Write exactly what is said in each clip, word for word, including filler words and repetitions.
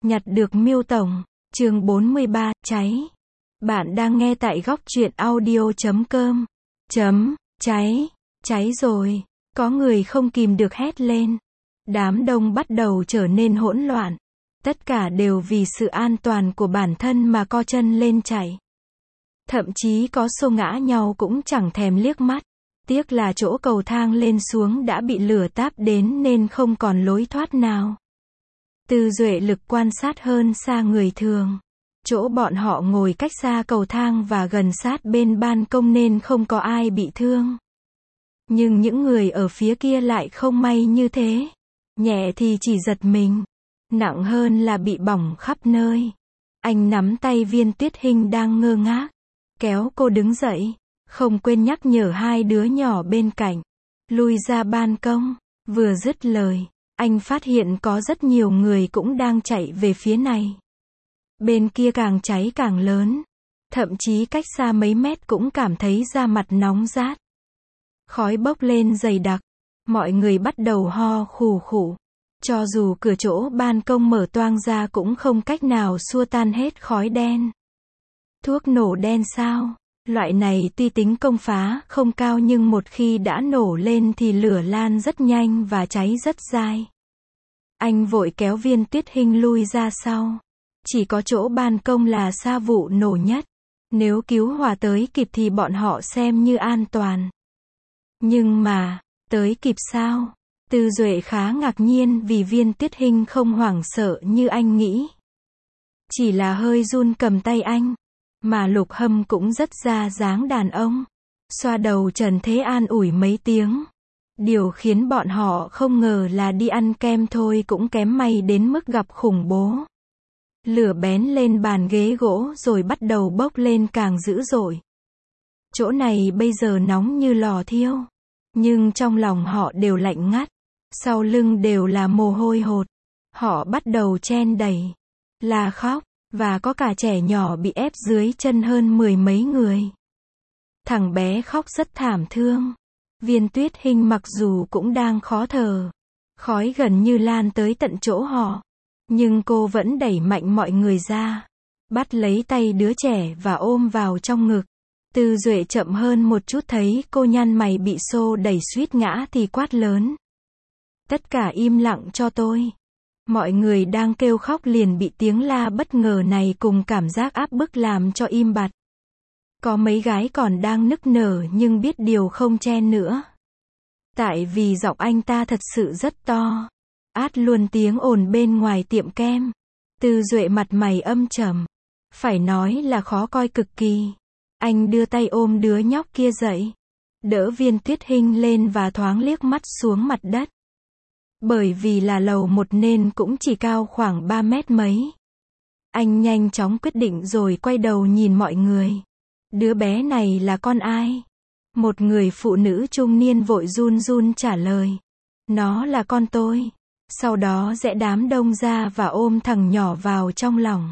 Nhặt được Miêu Tổng, chương bốn mươi ba, cháy. Bạn đang nghe tại góc truyện audio chấm com. Chấm, cháy, cháy rồi. Có người không kìm được hét lên. Đám đông bắt đầu trở nên hỗn loạn. Tất cả đều vì sự an toàn của bản thân mà co chân lên chạy. Thậm chí có xô ngã nhau cũng chẳng thèm liếc mắt. Tiếc là chỗ cầu thang lên xuống đã bị lửa táp đến nên không còn lối thoát nào. Tư Duệ lực quan sát hơn xa người thường. Chỗ bọn họ ngồi cách xa cầu thang và gần sát bên ban công nên không có ai bị thương. Nhưng những người ở phía kia lại không may như thế. Nhẹ thì chỉ giật mình. Nặng hơn là bị bỏng khắp nơi. Anh nắm tay Viên Tuyết Hinh đang ngơ ngác. Kéo cô đứng dậy. Không quên nhắc nhở hai đứa nhỏ bên cạnh. Lui ra ban công. Vừa dứt lời. Anh phát hiện có rất nhiều người cũng đang chạy về phía này. Bên kia càng cháy càng lớn. Thậm chí cách xa mấy mét cũng cảm thấy da mặt nóng rát. Khói bốc lên dày đặc. Mọi người bắt đầu ho khù khụ. Cho dù cửa chỗ ban công mở toang ra cũng không cách nào xua tan hết khói đen. Thuốc nổ đen sao? Loại này tuy tính công phá không cao nhưng một khi đã nổ lên thì lửa lan rất nhanh và cháy rất dai. Anh vội kéo Viên Tuyết Hinh lui ra sau. Chỉ có chỗ ban công là xa vụ nổ nhất. Nếu cứu hỏa tới kịp thì bọn họ xem như an toàn. Nhưng mà, tới kịp sao? Tư Duệ khá ngạc nhiên vì Viên Tuyết Hinh không hoảng sợ như anh nghĩ. Chỉ là hơi run cầm tay anh. Mà Lục Hâm cũng rất ra dáng đàn ông. Xoa đầu Trần Thế an ủi mấy tiếng. Điều khiến bọn họ không ngờ là đi ăn kem thôi cũng kém may đến mức gặp khủng bố. Lửa bén lên bàn ghế gỗ rồi bắt đầu bốc lên càng dữ dội. Chỗ này bây giờ nóng như lò thiêu. Nhưng trong lòng họ đều lạnh ngắt. Sau lưng đều là mồ hôi hột. Họ bắt đầu chen đẩy. Là khóc. Và có cả trẻ nhỏ bị ép dưới chân hơn mười mấy người. Thằng bé khóc rất thảm thương. Viên Tuyết Hinh mặc dù cũng đang khó thở. Khói gần như lan tới tận chỗ họ. Nhưng cô vẫn đẩy mạnh mọi người ra. Bắt lấy tay đứa trẻ và ôm vào trong ngực. Tư Duệ chậm hơn một chút thấy cô nhăn mày bị xô đẩy suýt ngã thì quát lớn. Tất cả im lặng cho tôi. Mọi người đang kêu khóc liền bị tiếng la bất ngờ này cùng cảm giác áp bức làm cho im bặt. Có mấy gái còn đang nức nở nhưng biết điều không chen nữa. Tại vì giọng anh ta thật sự rất to. Át luôn tiếng ồn bên ngoài tiệm kem. Tư Duệ mặt mày âm trầm. Phải nói là khó coi cực kỳ. Anh đưa tay ôm đứa nhóc kia dậy. Đỡ Viên Tuyết Hinh lên và thoáng liếc mắt xuống mặt đất. Bởi vì là lầu một nên cũng chỉ cao khoảng ba mét mấy. Anh nhanh chóng quyết định rồi quay đầu nhìn mọi người. Đứa bé này là con ai? Một người phụ nữ trung niên vội run run trả lời. Nó là con tôi. Sau đó rẽ đám đông ra và ôm thằng nhỏ vào trong lòng.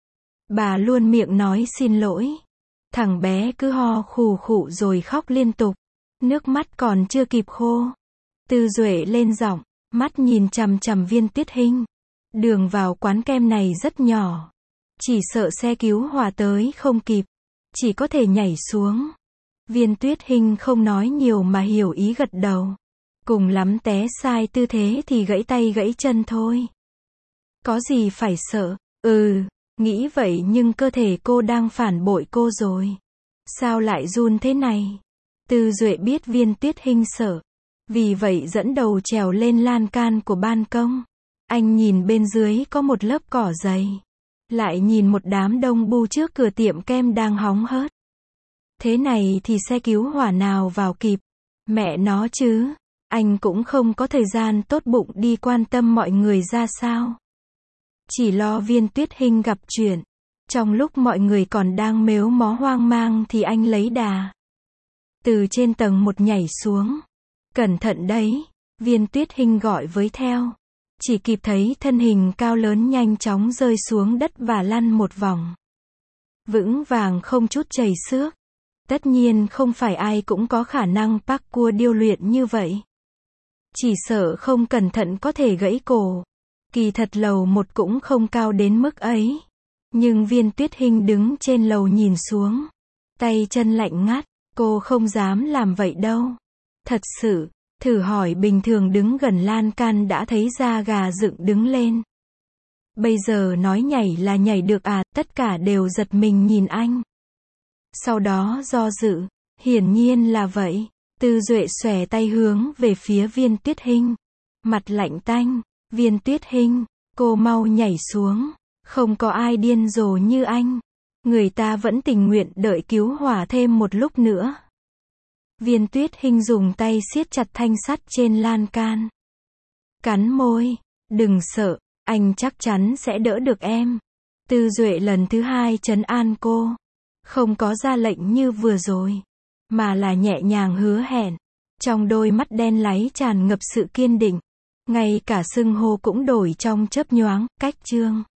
Bà luôn miệng nói xin lỗi. Thằng bé cứ ho khù khụ rồi khóc liên tục. Nước mắt còn chưa kịp khô. Tư Duệ lên giọng. Mắt nhìn chằm chằm Viên Tuyết Hinh. Đường vào quán kem này rất nhỏ. Chỉ sợ xe cứu hỏa tới không kịp. Chỉ có thể nhảy xuống. Viên Tuyết Hinh không nói nhiều mà hiểu ý gật đầu. Cùng lắm té sai tư thế thì gãy tay gãy chân thôi. Có gì phải sợ? Ừ, nghĩ vậy nhưng cơ thể cô đang phản bội cô rồi. Sao lại run thế này? Tư Duệ biết Viên Tuyết Hinh sợ. Vì vậy dẫn đầu trèo lên lan can của ban công. Anh nhìn bên dưới có một lớp cỏ dày. Lại nhìn một đám đông bu trước cửa tiệm kem đang hóng hớt. Thế này thì xe cứu hỏa nào vào kịp. Mẹ nó chứ. Anh cũng không có thời gian tốt bụng đi quan tâm mọi người ra sao. Chỉ lo Viên Tuyết Hinh gặp chuyện. Trong lúc mọi người còn đang mếu mó hoang mang thì anh lấy đà. Từ trên tầng một nhảy xuống. Cẩn thận đấy, Viên Tuyết Hinh gọi với theo. Chỉ kịp thấy thân hình cao lớn nhanh chóng rơi xuống đất và lăn một vòng. Vững vàng không chút chầy xước. Tất nhiên không phải ai cũng có khả năng parkour điêu luyện như vậy. Chỉ sợ không cẩn thận có thể gãy cổ. Kỳ thật lầu một cũng không cao đến mức ấy. Nhưng Viên Tuyết Hinh đứng trên lầu nhìn xuống. Tay chân lạnh ngắt, cô không dám làm vậy đâu. Thật sự, thử hỏi bình thường đứng gần lan can đã thấy da gà dựng đứng lên. Bây giờ nói nhảy là nhảy được à, tất cả đều giật mình nhìn anh. Sau đó do dự, hiển nhiên là vậy. Tư Duệ xòe tay hướng về phía Viên Tuyết Hinh. Mặt lạnh tanh, Viên Tuyết Hinh, cô mau nhảy xuống. Không có ai điên rồ như anh. Người ta vẫn tình nguyện đợi cứu hỏa thêm một lúc nữa. Viên Tuyết Hinh dùng tay siết chặt thanh sắt trên lan can. Cắn môi, đừng sợ, anh chắc chắn sẽ đỡ được em. Tư Duệ lần thứ hai trấn an cô. Không có ra lệnh như vừa rồi, mà là nhẹ nhàng hứa hẹn. Trong đôi mắt đen láy tràn ngập sự kiên định. Ngay cả xưng hô cũng đổi trong chớp nhoáng, cách Trương.